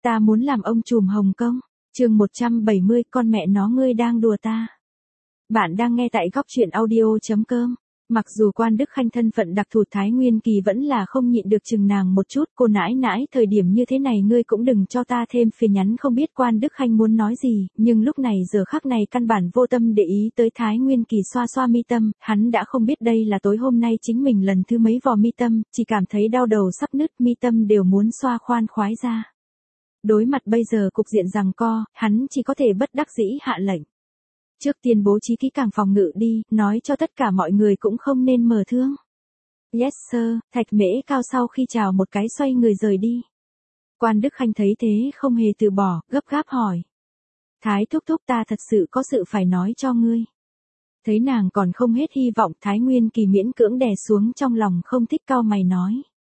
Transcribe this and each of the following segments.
ta muốn làm ông trùm Hồng Kông. Chương 170, con mẹ nó ngươi đang đùa ta. Bạn đang nghe tại góc truyện audio.com. Mặc dù Quan Đức Khanh thân phận đặc thù, Thái Nguyên Kỳ vẫn là không nhịn được chừng nàng một chút. Cô nãi, thời điểm như thế này ngươi cũng đừng cho ta thêm phiền nhắn. Không biết Quan Đức Khanh muốn nói gì, nhưng lúc này giờ khắc này căn bản vô tâm để ý tới Thái Nguyên Kỳ. Xoa xoa mi tâm, hắn đã không biết đây là tối hôm nay chính mình lần thứ mấy vò mi tâm, chỉ cảm thấy đau đầu sắp nứt, mi tâm đều muốn xoa khoan khoái ra. Đối mặt bây giờ cục diện giằng co, hắn chỉ có thể bất đắc dĩ hạ lệnh. Trước tiên bố trí kỹ càng phòng ngự đi, nói cho tất cả mọi người cũng không nên mở thương. Yes sir, Thạch Mễ Cao sau khi chào một cái xoay người rời đi. Quan Đức Khanh thấy thế không hề từ bỏ, gấp gáp hỏi. Thái thúc thúc, ta thật sự có sự phải nói cho ngươi. Thấy nàng còn không hết hy vọng, Thái Nguyên Kỳ miễn cưỡng đè xuống trong lòng không thích, cau mày nói.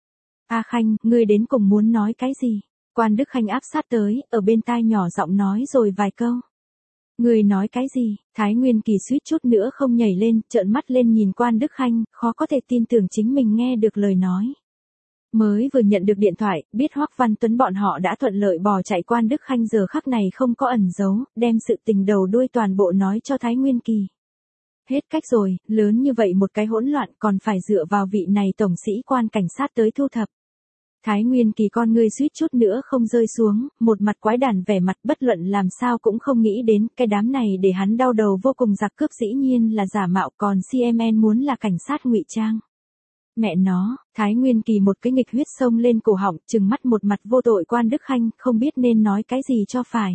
A Khanh, ngươi đến cùng muốn nói cái gì? Quan Đức Khanh áp sát tới, ở bên tai nhỏ giọng nói rồi vài câu. Người nói cái gì? Thái Nguyên Kỳ suýt chút nữa không nhảy lên, trợn mắt lên nhìn Quan Đức Khanh, khó có thể tin tưởng chính mình nghe được lời nói. Mới vừa nhận được điện thoại, biết Hoắc Văn Tuấn bọn họ đã thuận lợi bỏ chạy. Quan Đức Khanh giờ khắc này không có ẩn giấu, đem sự tình đầu đuôi toàn bộ nói cho Thái Nguyên Kỳ. Hết cách rồi, lớn như vậy một cái hỗn loạn còn phải dựa vào vị này tổng sĩ quan cảnh sát tới thu thập. Thái Nguyên Kỳ con ngươi suýt chút nữa không rơi xuống, một mặt quái đản, vẻ mặt bất luận làm sao cũng không nghĩ đến cái đám này để hắn đau đầu vô cùng. Giặc cướp dĩ nhiên là giả mạo, còn CMN muốn là cảnh sát ngụy trang. Mẹ nó, Thái Nguyên Kỳ một cái nghịch huyết sông lên cổ họng, trừng mắt một mặt vô tội Quan Đức Khanh, không biết nên nói cái gì cho phải.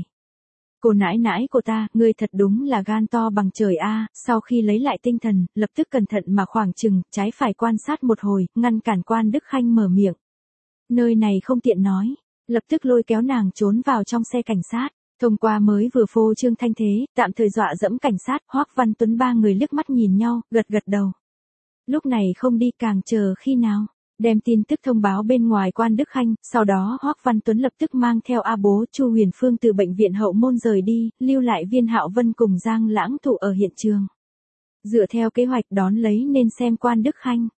Cô nãi của ta, ngươi thật đúng là gan to bằng trời a. Sau khi lấy lại tinh thần, lập tức cẩn thận mà khoảng chừng, trái phải quan sát một hồi, ngăn cản Quan Đức Khanh mở miệng. Nơi này không tiện nói, lập tức lôi kéo nàng trốn vào trong xe cảnh sát. Thông qua mới vừa phô trương thanh thế, tạm thời dọa dẫm cảnh sát. Hoắc Văn Tuấn ba người liếc mắt nhìn nhau, gật đầu. Lúc này không đi càng chờ khi nào, đem tin tức thông báo bên ngoài Quan Đức Khanh. Sau đó Hoắc Văn Tuấn lập tức mang theo A Bố, Chu Huyền Phương từ bệnh viện Hậu Môn rời đi, lưu lại Viên Hạo Vân cùng Giang Lãng Thụ ở hiện trường. Dựa theo kế hoạch đón lấy nên xem Quan Đức Khanh.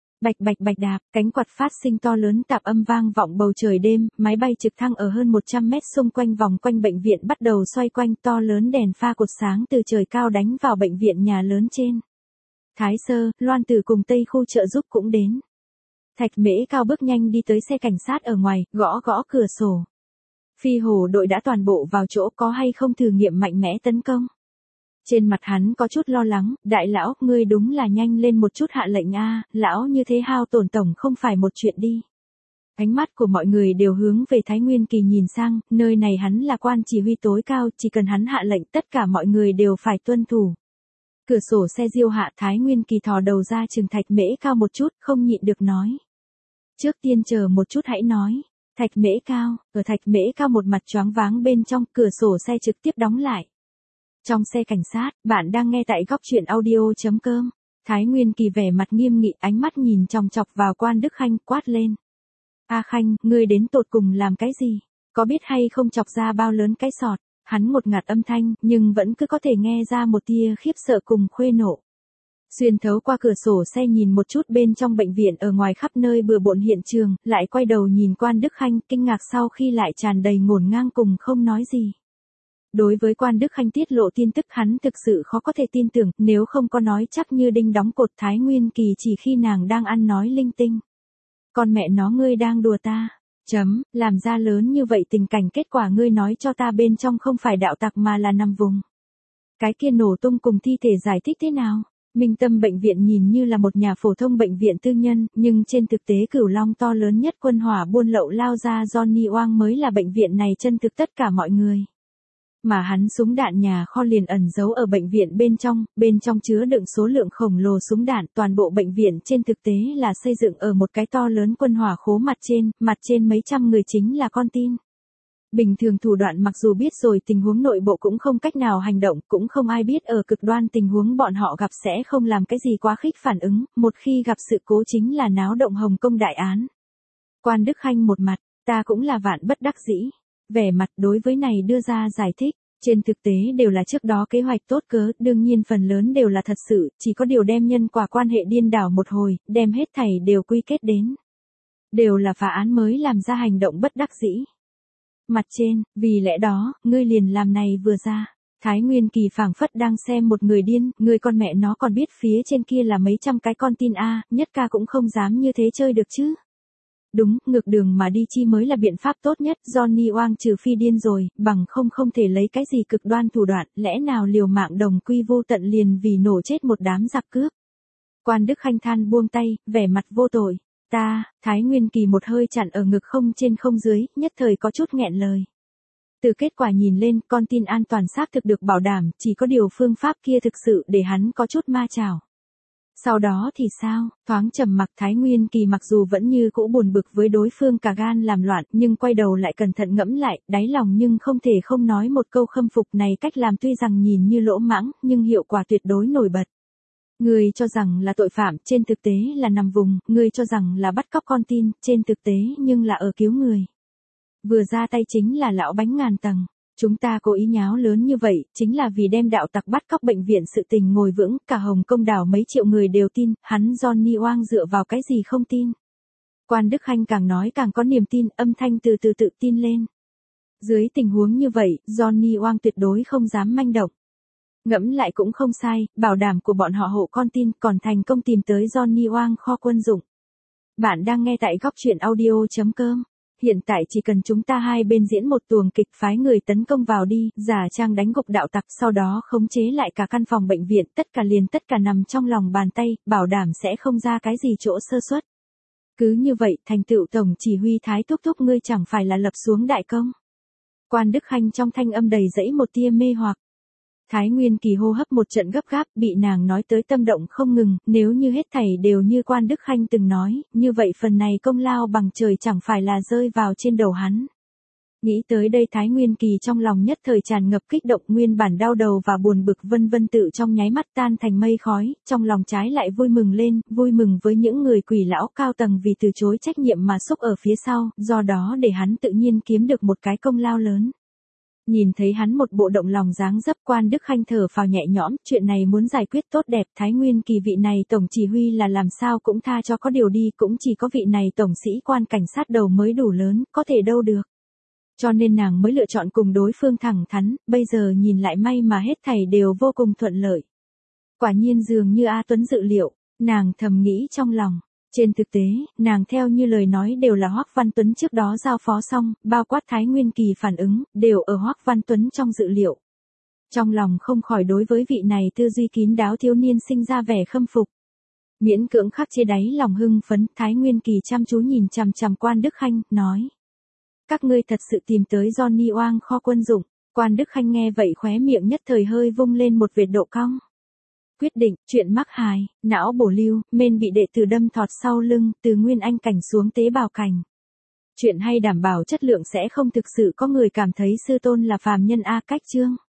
Bạch đạp, cánh quạt phát sinh to lớn tạp âm vang vọng bầu trời đêm, máy bay trực thăng ở hơn 100 mét xung quanh vòng quanh bệnh viện bắt đầu xoay quanh, to lớn đèn pha cột sáng từ trời cao đánh vào bệnh viện nhà lớn trên. Thái Sơ, Loan Tử cùng Tây Khu trợ giúp cũng đến. Thạch Mễ Cao bước nhanh đi tới xe cảnh sát ở ngoài, gõ cửa sổ. Phi hổ đội đã toàn bộ vào chỗ, có hay không thử nghiệm mạnh mẽ tấn công? Trên mặt hắn có chút lo lắng, đại lão, ngươi đúng là nhanh lên một chút hạ lệnh a, lão như thế hao tổn tổng không phải một chuyện đi. Ánh mắt của mọi người đều hướng về Thái Nguyên Kỳ nhìn sang, nơi này hắn là quan chỉ huy tối cao, chỉ cần hắn hạ lệnh tất cả mọi người đều phải tuân thủ. Cửa sổ xe diêu hạ, Thái Nguyên Kỳ thò đầu ra chừng Thạch Mễ Cao một chút, không nhịn được nói. Trước tiên chờ một chút hãy nói. Thạch Mễ Cao, ở Thạch Mễ Cao một mặt choáng váng bên trong, cửa sổ xe trực tiếp đóng lại. Trong xe cảnh sát, bạn đang nghe tại góc truyện audio.com. Thái Nguyên Kỳ vẻ mặt nghiêm nghị, ánh mắt nhìn chòng chọc vào Quan Đức Khanh, quát lên. A Khanh, ngươi đến tột cùng làm cái gì? Có biết hay không chọc ra bao lớn cái sọt? Hắn một ngạt âm thanh, nhưng vẫn cứ có thể nghe ra một tia khiếp sợ cùng khuê nộ. Xuyên thấu qua cửa sổ xe nhìn một chút bên trong bệnh viện ở ngoài khắp nơi bừa bộn hiện trường, lại quay đầu nhìn Quan Đức Khanh, kinh ngạc sau khi lại tràn đầy ngổn ngang cùng không nói gì. Đối với Quan Đức Khanh tiết lộ tin tức hắn thực sự khó có thể tin tưởng, nếu không có nói chắc như đinh đóng cột. Thái Nguyên Kỳ chỉ khi nàng đang ăn nói linh tinh. Con mẹ nó, ngươi đang đùa ta. Làm ra lớn như vậy tình cảnh, kết quả ngươi nói cho ta bên trong không phải đạo tặc mà là nằm vùng. Cái kia nổ tung cùng thi thể giải thích thế nào? Minh Tâm bệnh viện nhìn như là một nhà phổ thông bệnh viện tư nhân, nhưng trên thực tế Cửu Long to lớn nhất quân hỏa buôn lậu lao ra Johnny Oang mới là bệnh viện này chân thực tất cả mọi người. Mà hắn súng đạn nhà kho liền ẩn giấu ở bệnh viện bên trong chứa đựng số lượng khổng lồ súng đạn. Toàn bộ bệnh viện trên thực tế là xây dựng ở một cái to lớn quân hỏa khố, mặt trên mấy trăm người chính là con tin. Bình thường thủ đoạn mặc dù biết rồi, tình huống nội bộ cũng không cách nào hành động, cũng không ai biết ở cực đoan tình huống bọn họ gặp sẽ không làm cái gì quá khích phản ứng, một khi gặp sự cố chính là náo động Hồng Kông đại án. Quan Đức Khanh một mặt, ta cũng là vạn bất đắc dĩ. Vẻ mặt đối với này đưa ra giải thích, trên thực tế đều là trước đó kế hoạch tốt cớ, đương nhiên phần lớn đều là thật sự, chỉ có điều đem nhân quả quan hệ điên đảo một hồi, đem hết thảy đều quy kết đến. Đều là phá án mới làm ra hành động bất đắc dĩ. Mặt trên, vì lẽ đó, ngươi liền làm này vừa ra. Thái Nguyên Kỳ phảng phất đang xem một người điên, ngươi con mẹ nó còn biết phía trên kia là mấy trăm cái con tin a, nhất ca cũng không dám như thế chơi được chứ. Đúng, ngược đường mà đi chi mới là biện pháp tốt nhất, Johnny Oang trừ phi điên rồi, bằng không thể lấy cái gì cực đoan thủ đoạn, lẽ nào liều mạng đồng quy vô tận liền vì nổ chết một đám giặc cướp. Quan Đức Khanh than buông tay, vẻ mặt vô tội. Thái Nguyên Kỳ một hơi chặn ở ngực không trên không dưới, nhất thời có chút nghẹn lời. Từ kết quả nhìn lên, con tin an toàn xác thực được bảo đảm, chỉ có điều phương pháp kia thực sự để hắn có chút ma chảo. Sau đó thì sao, thoáng trầm mặc Thái Nguyên Kỳ mặc dù vẫn như cũ buồn bực với đối phương cả gan làm loạn, nhưng quay đầu lại cẩn thận ngẫm lại, đáy lòng nhưng không thể không nói một câu khâm phục này cách làm tuy rằng nhìn như lỗ mãng, nhưng hiệu quả tuyệt đối nổi bật. Người cho rằng là tội phạm, trên thực tế là nằm vùng, người cho rằng là bắt cóc con tin, trên thực tế nhưng là ở cứu người. Vừa ra tay chính là lão bánh ngàn tầng. Chúng ta cố ý nháo lớn như vậy, chính là vì đem đạo tặc bắt cóc bệnh viện sự tình ngồi vững, cả Hồng Công đảo mấy triệu người đều tin, hắn Johnny Oang dựa vào cái gì không tin. Quan Đức Khanh càng nói càng có niềm tin, âm thanh từ từ tự tin lên. Dưới tình huống như vậy, Johnny Oang tuyệt đối không dám manh động. Ngẫm lại cũng không sai, bảo đảm của bọn họ hộ con tin còn thành công tìm tới Johnny Oang kho quân dụng. Bạn đang nghe tại góc truyện audio.com. Hiện tại chỉ cần chúng ta hai bên diễn một tuồng kịch phái người tấn công vào đi, giả trang đánh gục đạo tặc sau đó khống chế lại cả căn phòng bệnh viện, tất cả nằm trong lòng bàn tay, bảo đảm sẽ không ra cái gì chỗ sơ suất. Cứ như vậy, thành tựu tổng chỉ huy Thái thúc thúc ngươi chẳng phải là lập xuống đại công. Quan Đức Khanh trong thanh âm đầy dẫy một tia mê hoặc. Thái Nguyên Kỳ hô hấp một trận gấp gáp, bị nàng nói tới tâm động không ngừng, nếu như hết thảy đều như Quan Đức Khanh từng nói, như vậy phần này công lao bằng trời chẳng phải là rơi vào trên đầu hắn. Nghĩ tới đây Thái Nguyên Kỳ trong lòng nhất thời tràn ngập kích động, nguyên bản đau đầu và buồn bực vân vân tự trong nháy mắt tan thành mây khói, trong lòng trái lại vui mừng lên, vui mừng với những người quỷ lão cao tầng vì từ chối trách nhiệm mà xúc ở phía sau, do đó để hắn tự nhiên kiếm được một cái công lao lớn. Nhìn thấy hắn một bộ động lòng dáng dấp, Quan Đức Khanh thở phào nhẹ nhõm, chuyện này muốn giải quyết tốt đẹp, Thái Nguyên Kỳ vị này tổng chỉ huy là làm sao cũng tha cho có điều đi, cũng chỉ có vị này tổng sĩ quan cảnh sát đầu mới đủ lớn, có thể đâu được. Cho nên nàng mới lựa chọn cùng đối phương thẳng thắn, bây giờ nhìn lại may mà hết thảy đều vô cùng thuận lợi. Quả nhiên dường như A Tuấn dự liệu, nàng thầm nghĩ trong lòng. Trên thực tế, nàng theo như lời nói đều là Hoắc Văn Tuấn trước đó giao phó xong, bao quát Thái Nguyên Kỳ phản ứng, đều ở Hoắc Văn Tuấn trong dự liệu. Trong lòng không khỏi đối với vị này tư duy kín đáo thiếu niên sinh ra vẻ khâm phục. Miễn cưỡng khắc chế đáy lòng hưng phấn, Thái Nguyên Kỳ chăm chú nhìn chằm chằm Quan Đức Khanh, nói. Các ngươi thật sự tìm tới Johnny Oang kho quân dụng. Quan Đức Khanh nghe vậy khóe miệng nhất thời hơi vung lên một vệt độ cong. Quyết định, chuyện mắc hài, não bổ lưu, men bị đệ tử đâm thọt sau lưng, từ nguyên anh cảnh xuống tế bào cảnh. Chuyện hay đảm bảo chất lượng sẽ không thực sự có người cảm thấy sư tôn là phàm nhân a cách chương.